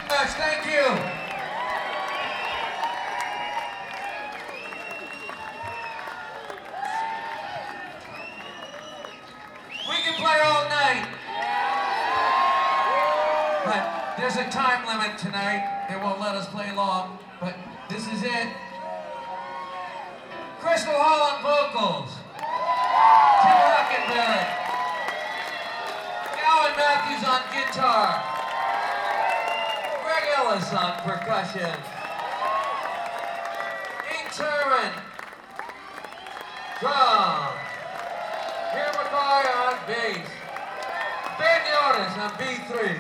Thank you. We can play all night. But there's a time limit tonight. They won't let us play long, but this is it. Crystal Hall on vocals. Tim Hockenberry. Gowan Matthews on guitar. Greg Ellis on percussion. Ian Turin, drums. Here McCoy on bass. Ben Jonas on B3.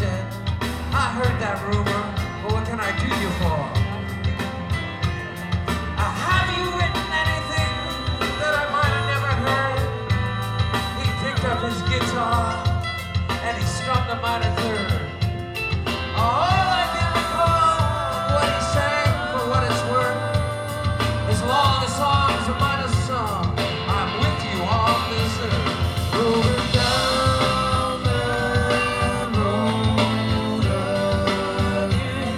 said, I heard that rumor, but what can I do you for? Have you written anything that I might have never heard? He picked up his guitar and he strummed a minor third. All I can recall what he sang, for what it's worth, as long as songs are minor song, I'm with you on this earth. Rolling down that road again.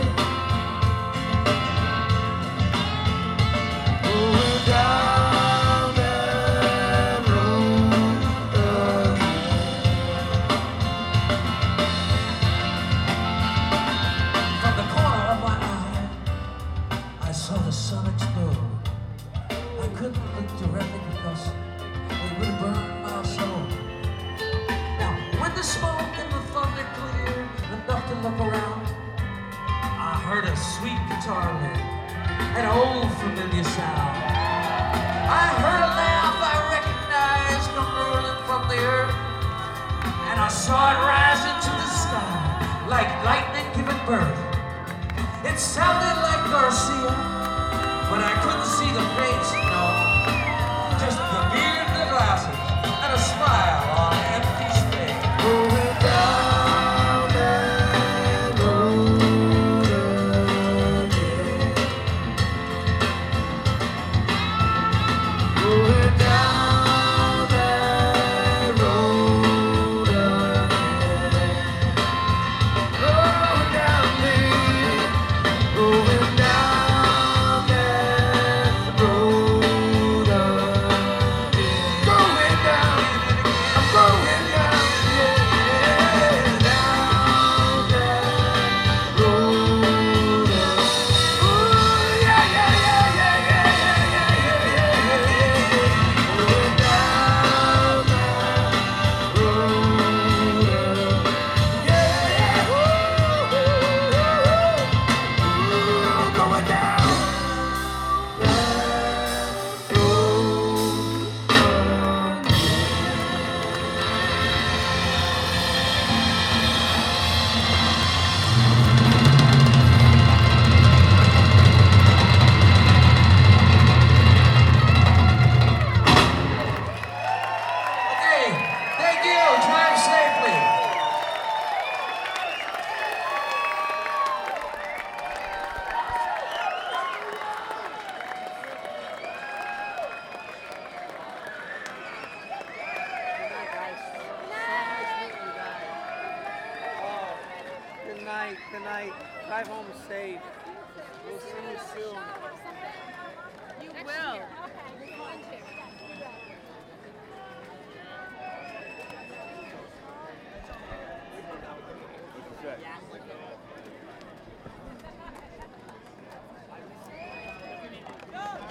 Rolling down that road again. From the corner of my eye, I saw the sun explode. I couldn't look directly because it would burn my soul. Now, when the smoke and the thunder cleared enough to look around, I heard a sweet guitar lick, an old familiar sound. I heard a laugh I recognized come rolling from the earth, and I saw it rise into the sky like lightning giving birth. It sounded like Garcia, but I couldn't see the face, no. Just the beard and the glasses, and a smile on an empty space. Rolling down that road again. Rolling down that road again. Rolling down there, rolling down that road again. Going down, I'm going down, yeah, down that road again. Ooh, yeah, yeah, yeah, yeah, yeah, yeah, yeah, yeah, yeah. Going down that road again. Yeah, ooh, going down that road again. Okay, thank you. Drive safely. Good night. Good night. Drive home safe. We'll see you soon. You will.